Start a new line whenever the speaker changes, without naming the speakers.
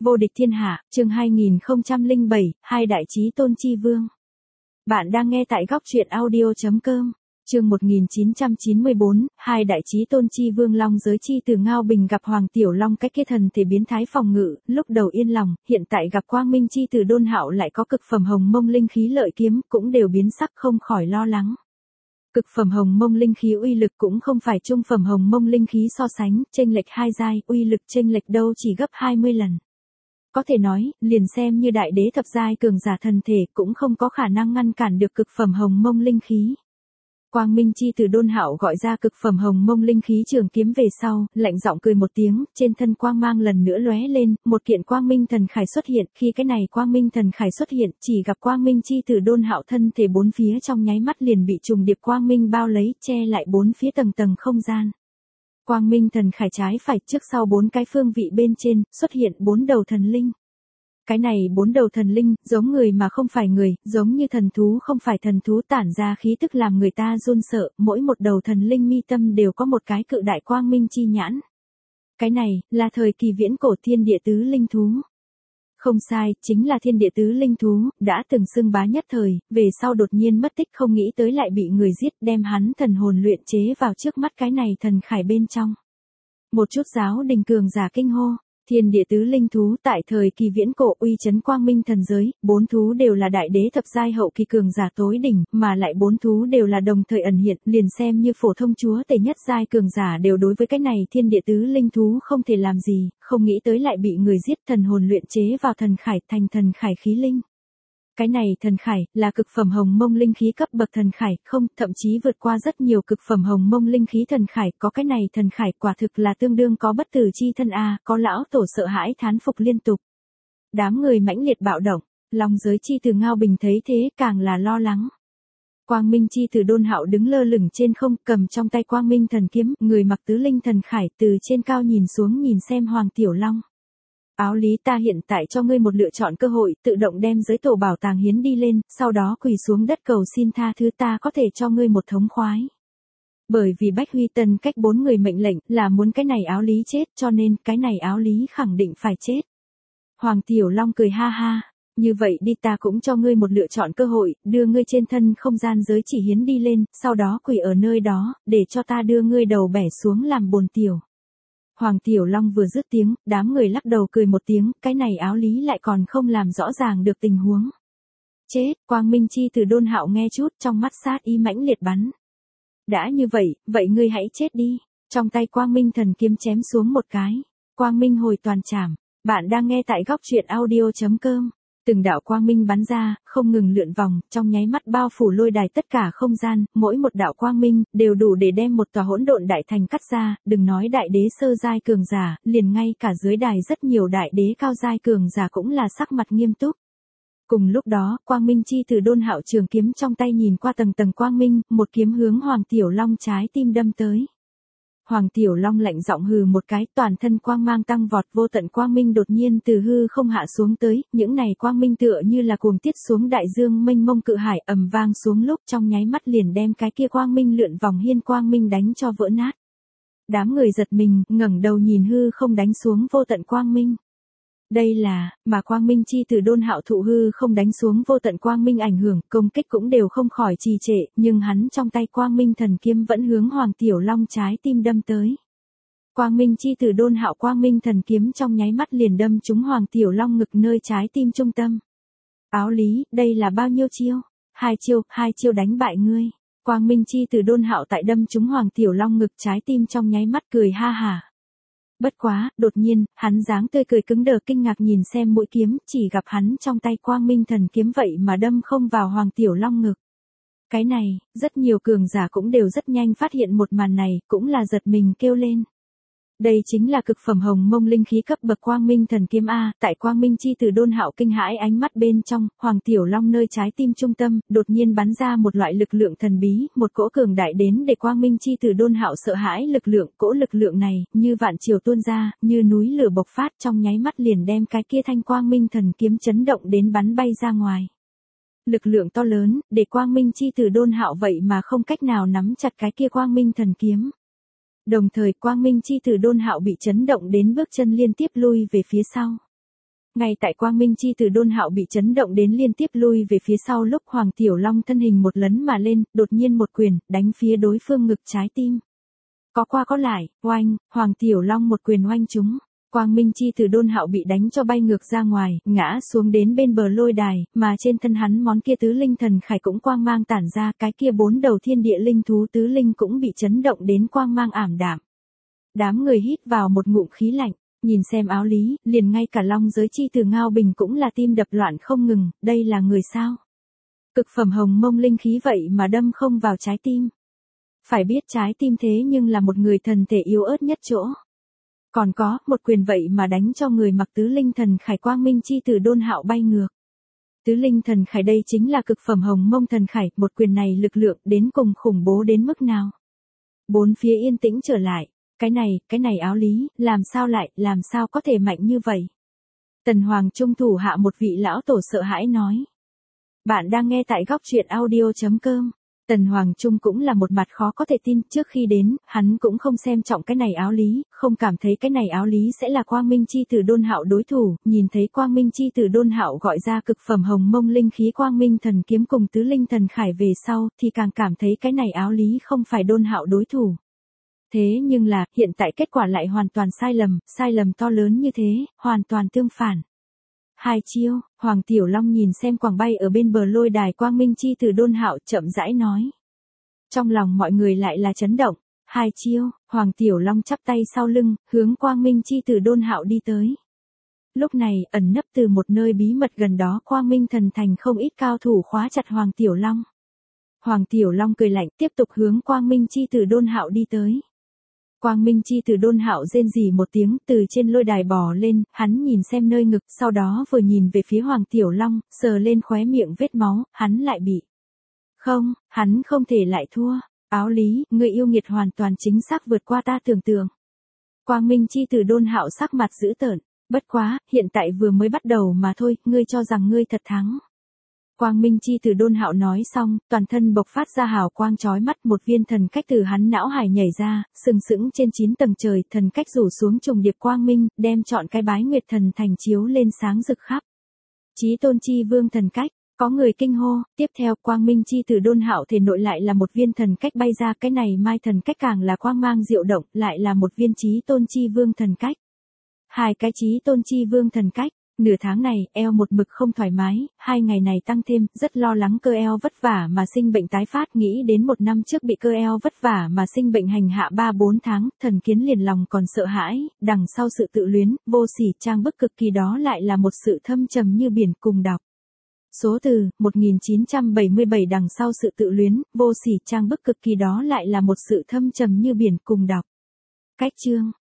Vô địch thiên hạ, chương 2007, hai đại chí tôn chi vương. Bạn đang nghe tại góc truyện audio.com. Chương 1994, hai đại chí tôn chi vương long giới chi từ Ngao Bình gặp Hoàng Tiểu Long cách kia thần thể biến thái phòng ngự, lúc đầu yên lòng, hiện tại gặp Quang Minh chi từ Đôn Hạo lại có cực phẩm hồng mông linh khí lợi kiếm, cũng đều biến sắc không khỏi lo lắng. Cực phẩm hồng mông linh khí uy lực cũng không phải trung phẩm hồng mông linh khí so sánh, chênh lệch hai giai, uy lực chênh lệch đâu chỉ gấp 20 lần. Có thể nói, liền xem như đại đế thập giai cường giả thần thể cũng không có khả năng ngăn cản được cực phẩm hồng mông linh khí. Quang Minh chi từ Đôn Hạo gọi ra cực phẩm hồng mông linh khí trường kiếm về sau, lạnh giọng cười một tiếng, trên thân quang mang lần nữa lóe lên, một kiện quang minh thần khải xuất hiện, khi cái này quang minh thần khải xuất hiện, chỉ gặp Quang Minh chi từ Đôn Hạo thân thể bốn phía trong nháy mắt liền bị trùng điệp quang minh bao lấy, che lại bốn phía tầng tầng không gian. Quang Minh thần khải trái phải trước sau bốn cái phương vị bên trên, xuất hiện bốn đầu thần linh. Cái này bốn đầu thần linh, giống người mà không phải người, giống như thần thú không phải thần thú, tản ra khí tức làm người ta run sợ, mỗi một đầu thần linh mi tâm đều có một cái cự đại quang minh chi nhãn. Cái này, là thời kỳ viễn cổ thiên địa tứ linh thú. Không sai, chính là thiên địa tứ linh thú, đã từng xưng bá nhất thời, về sau đột nhiên mất tích không nghĩ tới lại bị người giết đem hắn thần hồn luyện chế vào trước mắt cái này thần khải bên trong. Một chút giáo đình cường giả kinh hô. Thiên địa tứ linh thú tại thời kỳ viễn cổ uy chấn quang minh thần giới, bốn thú đều là đại đế thập giai hậu kỳ cường giả tối đỉnh, mà lại bốn thú đều là đồng thời ẩn hiện, liền xem như phổ thông chúa tể nhất giai cường giả đều đối với cái này thiên địa tứ linh thú không thể làm gì, không nghĩ tới lại bị người giết, thần hồn luyện chế vào thần khải thành thần khải khí linh. Cái này thần khải, là cực phẩm hồng mông linh khí cấp bậc thần khải, không, thậm chí vượt qua rất nhiều cực phẩm hồng mông linh khí thần khải, có cái này thần khải quả thực là tương đương có bất tử chi thân a, có lão tổ sợ hãi thán phục liên tục. Đám người mãnh liệt bạo động, long giới chi từ Ngao Bình thấy thế càng là lo lắng. Quang Minh chi từ Đôn Hạo đứng lơ lửng trên không, cầm trong tay Quang Minh thần kiếm, người mặc tứ linh thần khải từ trên cao nhìn xuống nhìn xem Hoàng Tiểu Long. Áo lý, ta hiện tại cho ngươi một lựa chọn cơ hội, tự động đem giới tổ bảo tàng hiến đi lên, sau đó quỳ xuống đất cầu xin tha thứ, ta có thể cho ngươi một thống khoái. Bởi vì Bách Huy Tân cách bốn người mệnh lệnh là muốn cái này áo lý chết, cho nên cái này áo lý khẳng định phải chết. Hoàng Tiểu Long cười ha ha, như vậy đi, ta cũng cho ngươi một lựa chọn cơ hội, đưa ngươi trên thân không gian giới chỉ hiến đi lên, sau đó quỳ ở nơi đó, để cho ta đưa ngươi đầu bẻ xuống làm bồn tiểu. Hoàng Tiểu Long vừa dứt tiếng, đám người lắc đầu cười một tiếng, cái này áo lý lại còn không làm rõ ràng được tình huống. Chết, Quang Minh chi từ Đôn Hạo nghe chút, trong mắt sát ý mãnh liệt bắn. Đã như vậy, vậy ngươi hãy chết đi. Trong tay Quang Minh thần kiếm chém xuống một cái. Quang Minh hồi toàn trảm. Bạn đang nghe tại góc truyện audio.com. Từng đạo quang minh bắn ra, không ngừng lượn vòng, trong nháy mắt bao phủ lôi đài tất cả không gian, mỗi một đạo quang minh, đều đủ để đem một tòa hỗn độn đại thành cắt ra, đừng nói đại đế sơ giai cường giả, liền ngay cả dưới đài rất nhiều đại đế cao giai cường giả cũng là sắc mặt nghiêm túc. Cùng lúc đó, Quang Minh chi từ Đôn Hạo trường kiếm trong tay nhìn qua tầng tầng quang minh, một kiếm hướng Hoàng Tiểu Long trái tim đâm tới. Hoàng Tiểu Long lạnh giọng hừ một cái, toàn thân quang mang tăng vọt, vô tận quang minh đột nhiên từ hư không hạ xuống tới, những này quang minh tựa như là cuồng tiết xuống đại dương mênh mông cự hải, ầm vang xuống lúc trong nháy mắt liền đem cái kia quang minh lượn vòng hiên quang minh đánh cho vỡ nát. Đám người giật mình, ngẩng đầu nhìn hư không đánh xuống vô tận quang minh. Đây là, mà Quang Minh chi từ Đôn Hạo thụ hư không đánh xuống vô tận quang minh ảnh hưởng, công kích cũng đều không khỏi trì trệ, nhưng hắn trong tay Quang Minh thần kiếm vẫn hướng Hoàng Tiểu Long trái tim đâm tới. Quang Minh chi từ Đôn Hạo Quang Minh thần kiếm trong nháy mắt liền đâm trúng Hoàng Tiểu Long ngực nơi trái tim trung tâm. Áo lý, đây là bao nhiêu chiêu? Hai chiêu đánh bại ngươi. Quang Minh chi từ Đôn Hạo tại đâm trúng Hoàng Tiểu Long ngực trái tim trong nháy mắt cười ha hả. Bất quá, đột nhiên, hắn dáng tươi cười cứng đờ kinh ngạc nhìn xem mũi kiếm, chỉ gặp hắn trong tay Quang Minh thần kiếm vậy mà đâm không vào Hoàng Tiểu Long ngực. Cái này, rất nhiều cường giả cũng đều rất nhanh phát hiện một màn này, cũng là giật mình kêu lên. Đây chính là cực phẩm hồng mông linh khí cấp bậc Quang Minh thần kiếm a, tại Quang Minh chi từ Đôn Hạo kinh hãi ánh mắt bên trong, Hoàng Tiểu Long nơi trái tim trung tâm, đột nhiên bắn ra một loại lực lượng thần bí, một cỗ cường đại đến để Quang Minh chi từ Đôn Hạo sợ hãi lực lượng, cỗ lực lượng này, như vạn triều tuôn ra, như núi lửa bộc phát trong nháy mắt liền đem cái kia thanh Quang Minh thần kiếm chấn động đến bắn bay ra ngoài. Lực lượng to lớn, để Quang Minh chi từ Đôn Hạo vậy mà không cách nào nắm chặt cái kia Quang Minh thần kiếm. Đồng thời Quang Minh chi từ Đôn Hạo bị chấn động đến bước chân liên tiếp lui về phía sau. Ngay tại Quang Minh chi tử Đôn Hạo bị chấn động đến liên tiếp lui về phía sau lúc Hoàng Tiểu Long thân hình một lấn mà lên, đột nhiên một quyền, đánh phía đối phương ngực trái tim. Có qua có lại, oanh, Hoàng Tiểu Long một quyền oanh trúng. Quang Minh chi tử Đôn Hạo bị đánh cho bay ngược ra ngoài, ngã xuống đến bên bờ lôi đài, mà trên thân hắn món kia tứ linh thần khải cũng quang mang tản ra, cái kia 4 đầu thiên địa linh thú tứ linh cũng bị chấn động đến quang mang ảm đạm. Đám người hít vào một ngụm khí lạnh, nhìn xem áo lý, liền ngay cả long giới chi tử Ngao Bình cũng là tim đập loạn không ngừng, đây là người sao? Cực phẩm hồng mông linh khí vậy mà đâm không vào trái tim. Phải biết trái tim thế nhưng là một người thần thể yếu ớt nhất chỗ. Còn có, một quyền vậy mà đánh cho người mặc tứ linh thần khải Quang Minh chi tử Đôn Hạo bay ngược. Tứ linh thần khải đây chính là cực phẩm hồng mông thần khải, một quyền này lực lượng đến cùng khủng bố đến mức nào. Bốn phía yên tĩnh trở lại, cái này áo lý, làm sao có thể mạnh như vậy. Tần Hoàng Trung thủ hạ một vị lão tổ sợ hãi nói. Bạn đang nghe tại góc truyện audio.com. Tần Hoàng Trung cũng là một mặt khó có thể tin, trước khi đến, hắn cũng không xem trọng cái này áo lý, không cảm thấy cái này áo lý sẽ là Quang Minh chi tử Đôn Hạo đối thủ, nhìn thấy Quang Minh chi tử Đôn Hạo gọi ra cực phẩm hồng mông linh khí Quang Minh thần kiếm cùng tứ linh thần khải về sau, thì càng cảm thấy cái này áo lý không phải Đôn Hạo đối thủ. Thế nhưng là, hiện tại kết quả lại hoàn toàn sai lầm to lớn như thế, hoàn toàn tương phản. Hai chiêu, Hoàng Tiểu Long nhìn xem quàng bay ở bên bờ lôi đài Quang Minh chi tử Đôn Hạo chậm rãi nói. Trong lòng mọi người lại là chấn động. Hai chiêu, Hoàng Tiểu Long chắp tay sau lưng, hướng Quang Minh chi tử Đôn Hạo đi tới. Lúc này, ẩn nấp từ một nơi bí mật gần đó Quang Minh thần thành không ít cao thủ khóa chặt Hoàng Tiểu Long. Hoàng Tiểu Long cười lạnh tiếp tục hướng Quang Minh chi tử Đôn Hạo đi tới. Quang Minh chi tử Đôn Hạo rên rỉ một tiếng từ trên lôi đài bò lên, hắn nhìn xem nơi ngực, sau đó vừa nhìn về phía Hoàng Tiểu Long, sờ lên khóe miệng vết máu, hắn lại bị. Không, hắn không thể lại thua. Áo lý, người yêu nghiệt hoàn toàn chính xác vượt qua ta tưởng tượng. Quang Minh chi tử Đôn Hạo sắc mặt dữ tợn, bất quá, hiện tại vừa mới bắt đầu mà thôi, ngươi cho rằng ngươi thật thắng. Quang Minh chi tử Đôn Hạo nói xong, toàn thân bộc phát ra hào quang chói mắt, một viên thần cách từ hắn não hải nhảy ra, sừng sững trên 9 tầng trời, thần cách rủ xuống trùng điệp quang minh, đem trọn cái Bái Nguyệt thần thành chiếu lên sáng rực khắp. Chí tôn chi vương thần cách, có người kinh hô, tiếp theo Quang Minh chi tử Đôn Hạo thể nội lại là một viên thần cách bay ra, cái này mai thần cách càng là quang mang diệu động, lại là một viên chí tôn chi vương thần cách. Hai cái chí tôn chi vương thần cách. Nửa tháng này, eo một mực không thoải mái, 2 ngày này tăng thêm, rất lo lắng cơ eo vất vả mà sinh bệnh tái phát, nghĩ đến 1 năm trước bị cơ eo vất vả mà sinh bệnh hành hạ 3-4 tháng, thần kiến liền lòng còn sợ hãi, đằng sau sự tự luyến, vô sỉ trang bức cực kỳ đó lại là một sự thâm trầm như biển cùng đọc. Số từ, 1977 đằng sau sự tự luyến, vô sỉ trang bức cực kỳ đó lại là một sự thâm trầm như biển cùng đọc. Cách chương.